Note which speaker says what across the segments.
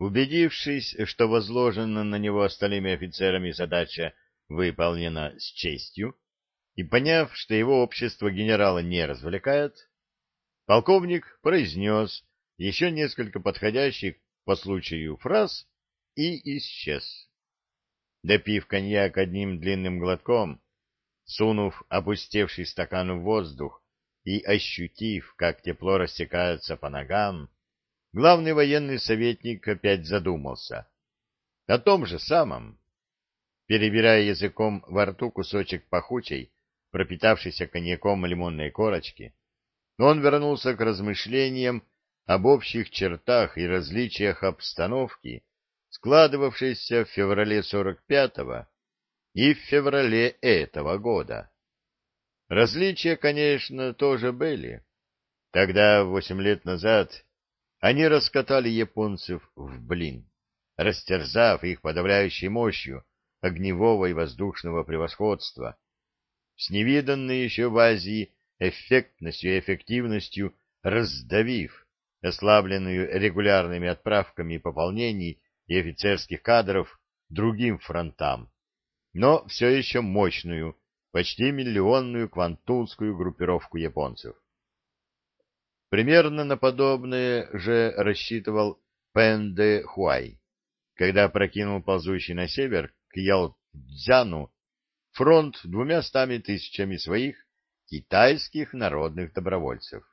Speaker 1: Убедившись, что возложенная на него остальными офицерами задача выполнена с честью, и поняв, что его общество генерала не развлекает, полковник произнес еще несколько подходящих по случаю фраз и исчез. Допив коньяк одним длинным глотком, сунув опустевший стакан в воздух и ощутив, как тепло растекается по ногам, главный военный советник опять задумался о том же самом. Перебирая языком во рту кусочек пахучей, пропитавшейся коньяком лимонной корочки, он вернулся к размышлениям об общих чертах и различиях обстановки, складывавшейся в феврале 45-го и в феврале этого года. Различия, конечно, тоже были. Тогда, 8 лет назад, они раскатали японцев в блин, растерзав их подавляющей мощью огневого и воздушного превосходства, с невиданной еще в Азии эффектностью и эффективностью раздавив ослабленную регулярными отправками пополнений и офицерских кадров другим фронтам, но все еще мощную, почти миллионную квантунскую группировку японцев. Примерно на подобное же рассчитывал Пэн де Хуай, когда прокинул ползущий на север к Яоцзяну фронт 200 тысячами своих китайских народных добровольцев.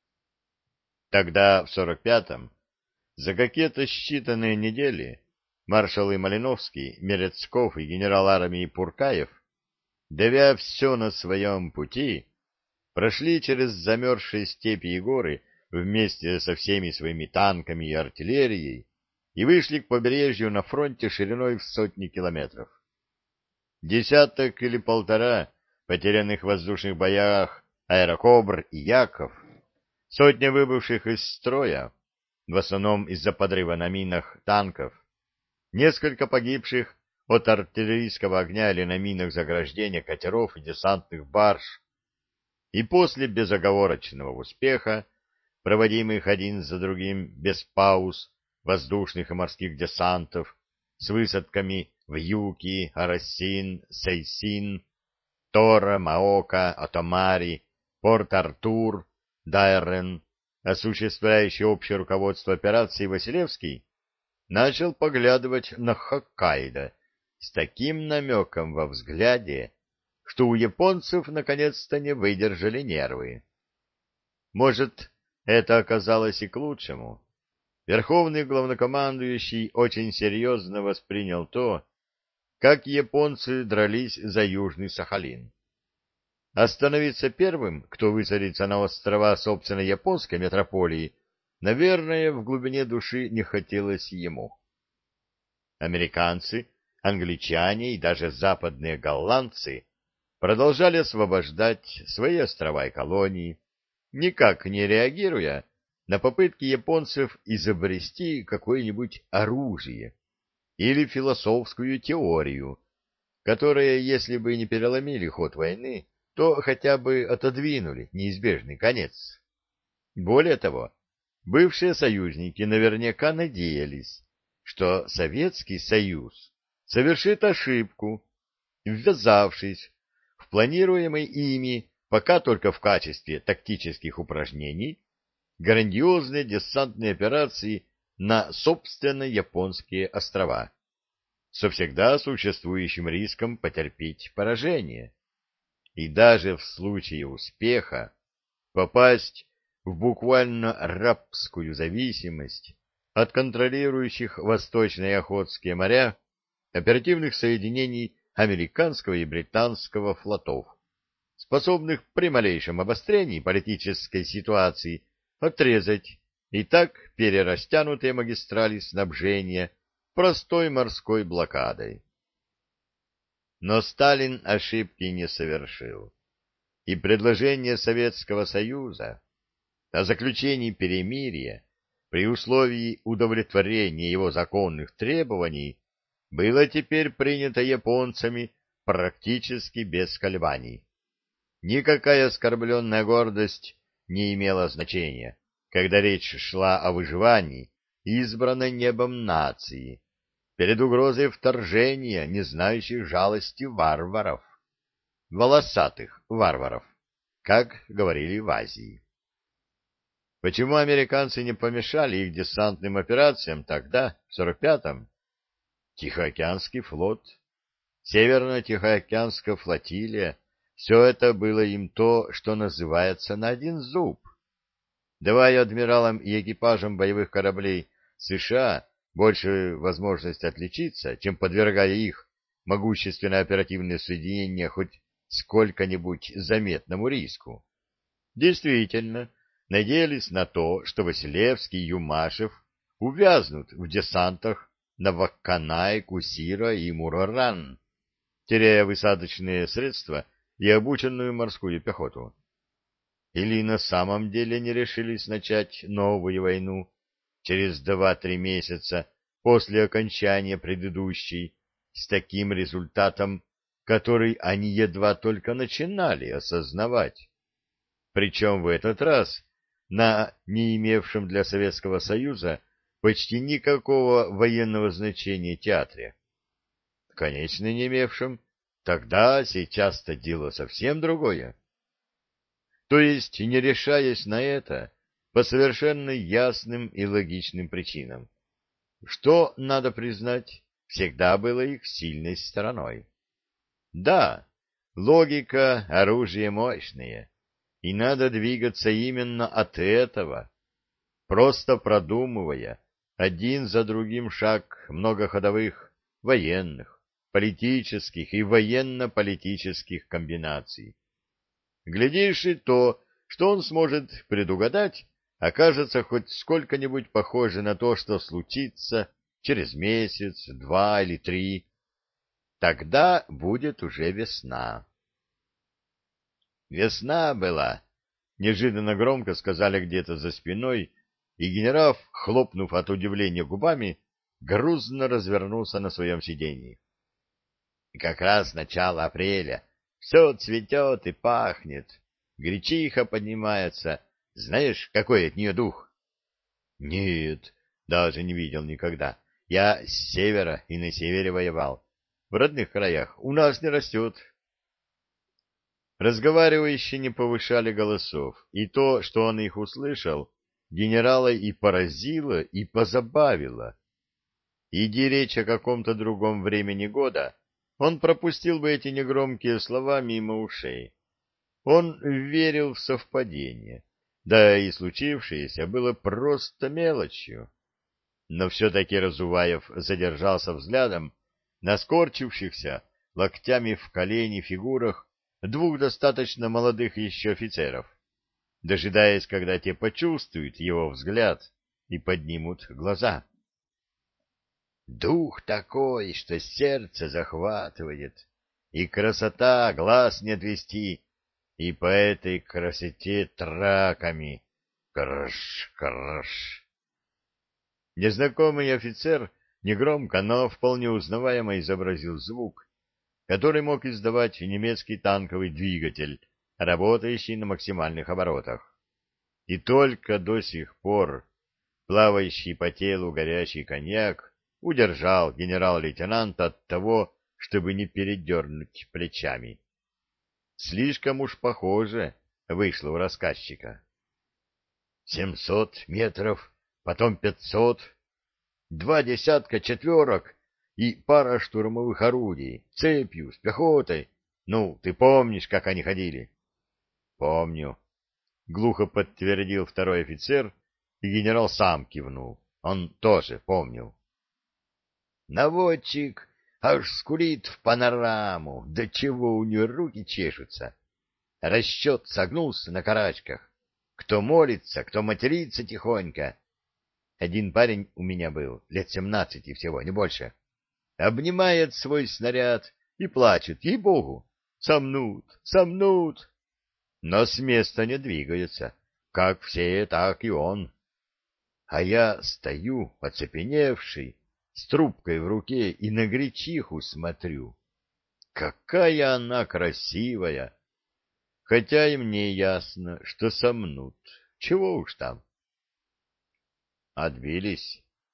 Speaker 1: Тогда, в 45-м, за какие-то считанные недели, маршалы Малиновский, Мерецков и генерал армии Пуркаев, давя все на своем пути, прошли через замерзшие степи и горы вместе со всеми своими танками и артиллерией и вышли к побережью на фронте шириной в сотни километров. Десяток или полтора потерянных в воздушных боях аэрокобр и яков, сотня выбывших из строя, в основном из-за подрыва на минах танков, несколько погибших от артиллерийского огня или на минах заграждения катеров и десантных барж, и после безоговорочного успеха, проводимых один за другим без пауз воздушных и морских десантов с высадками в Юки, Арасин, Сейсин, Тора, Маока, Отомари, Порт-Артур, Дайрен, осуществляющий общее руководство операцией Василевский, начал поглядывать на Хоккайдо с таким намеком во взгляде, что у японцев наконец-то не выдержали нервы. Может, это оказалось и к лучшему. Верховный главнокомандующий очень серьезно воспринял то, как японцы дрались за Южный Сахалин. Остановиться первым, кто высадится на острова собственной японской метрополии, наверное, в глубине души не хотелось ему. Американцы, англичане и даже западные голландцы продолжали освобождать свои острова и колонии, никак не реагируя на попытки японцев изобрести какое-нибудь оружие или философскую теорию, которые, если бы не переломили ход войны, то хотя бы отодвинули неизбежный конец. Более того, бывшие союзники наверняка надеялись, что Советский Союз совершит ошибку, ввязавшись в планируемые ими, пока только в качестве тактических упражнений, грандиозные десантные операции на собственные японские острова, со всегда существующим риском потерпеть поражение. И даже в случае успеха попасть в буквально рабскую зависимость от контролирующих восточные и Охотские моря оперативных соединений американского и британского флотов, способных при малейшем обострении политической ситуации отрезать и так перерастянутые магистрали снабжения простой морской блокадой. Но Сталин ошибки не совершил, и предложение Советского Союза о заключении перемирия при условии удовлетворения его законных требований было теперь принято японцами практически без колебаний. Никакая оскорбленная гордость не имела значения, когда речь шла о выживании избранной небом нации, перед угрозой вторжения, не знающих жалости варваров, волосатых варваров, как говорили в Азии. Почему американцы не помешали их десантным операциям тогда, в 45-м? Тихоокеанский флот, Северно-Тихоокеанская флотилия, все это было им то, что называется на один зуб. Давая адмиралам и экипажам боевых кораблей США больше возможность отличиться, чем подвергая их могущественные оперативные соединения хоть сколько-нибудь заметному риску. Действительно, надеялись на то, что Василевский и Юмашев увязнут в десантах на Вакканай, Кусира и Муроран, теряя высадочные средства и обученную морскую пехоту. Или на самом деле не решились начать новую войну через 2-3 месяца после окончания предыдущей с таким результатом, который они едва только начинали осознавать. Причем в этот раз на не имевшем для Советского Союза почти никакого военного значения театре. Конечно, не имевшем, тогда сейчас-то дело совсем другое. То есть, не решаясь на это, по совершенно ясным и логичным причинам, что, надо признать, всегда было их сильной стороной. Да, логика — оружие мощное, и надо двигаться именно от этого, просто продумывая один за другим шаг многоходовых военных, политических и военно-политических комбинаций. Глядишь, и то, что он сможет предугадать, окажется хоть сколько-нибудь похоже на то, что случится через месяц, 2 или 3. Тогда будет уже весна. Весна была, неожиданно громко сказали где-то за спиной, и генерал, хлопнув от удивления губами, грузно развернулся на своем сиденье. И как раз начало апреля. Все цветет и пахнет. Гречиха поднимается. Знаешь, какой от нее дух? Нет, даже не видел никогда. Я с севера и на севере воевал. В родных краях у нас не растет. Разговаривающие не повышали голосов, и то, что он их услышал, генерала и поразило, и позабавило. Иди речь о каком-то другом времени года, он пропустил бы эти негромкие слова мимо ушей. Он верил в совпадение, да и случившееся было просто мелочью. Но все-таки Разуваев задержался взглядом на скорчившихся локтями в колени фигурах двух достаточно молодых еще офицеров, дожидаясь, когда те почувствуют его взгляд и поднимут глаза. Дух такой, что сердце захватывает, и красота глаз не отвести, и по этой красоте траками. Крш, крш. Незнакомый офицер негромко, но вполне узнаваемо изобразил звук, который мог издавать немецкий танковый двигатель, работающий на максимальных оборотах. И только до сих пор плавающий по телу горячий коньяк удержал генерал-лейтенанта от того, чтобы не передернуть плечами. Слишком уж похоже вышло у рассказчика. 700 метров, потом 500, 2 десятка четверок и пара штурмовых орудий, цепью, с пехотой. Ну, ты помнишь, как они ходили? — Помню, — глухо подтвердил второй офицер, и генерал сам кивнул. Он тоже помнил. Наводчик аж скулит в панораму, до чего у нее руки чешутся. Расчет согнулся на карачках. Кто молится, кто матерится тихонько. Один парень у меня был, лет 17 всего, не больше. Обнимает свой снаряд и плачет, ей-богу, сомнут, сомнут. Но с места не двигается, как все, так и он. А я стою, оцепеневший, с трубкой в руке и на гречиху смотрю. Какая она красивая! Хотя и мне ясно, что сомнут. Чего уж там. Отбились.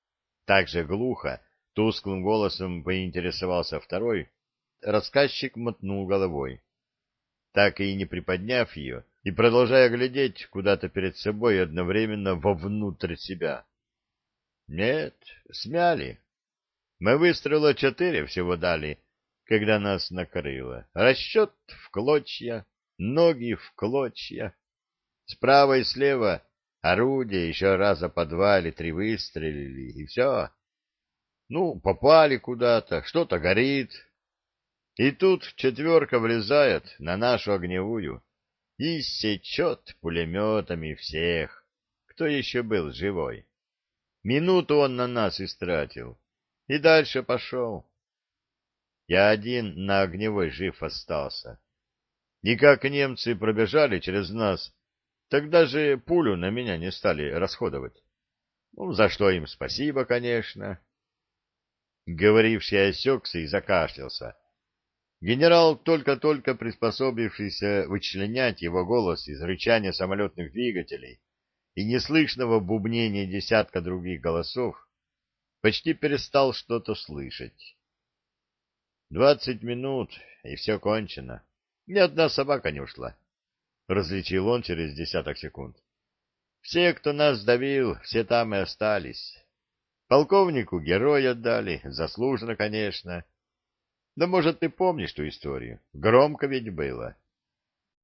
Speaker 1: Так же глухо, тусклым голосом поинтересовался второй. Рассказчик мотнул головой. Так и не приподняв ее, и продолжая глядеть куда-то перед собой и одновременно вовнутрь себя. Нет, смяли. Мы выстрела 4 всего дали, когда нас накрыло. Расчет в клочья, ноги в клочья. Справа и слева орудия еще раза по 2 или 3 выстрелили, и все. Ну, попали куда-то, что-то горит. И тут 4 влезает на нашу огневую и сечет пулеметами всех, кто еще был живой. Минуту он на нас истратил, и дальше пошел. Я один на огневой жив остался. И как немцы пробежали через нас, тогда же пулю на меня не стали расходовать. Ну, за что им спасибо, конечно. Говоривший осекся и закашлялся. Генерал, только-только приспособившийся вычленять его голос из рычания самолетных двигателей и неслышного бубнения десятка других голосов, почти перестал что-то слышать. 20 минут, и все кончено. Ни одна собака не ушла, — различил он через десяток секунд. Все, кто нас давил, все там и остались. Полковнику герой отдали, заслуженно, конечно. Да, может, ты помнишь ту историю? Громко ведь было.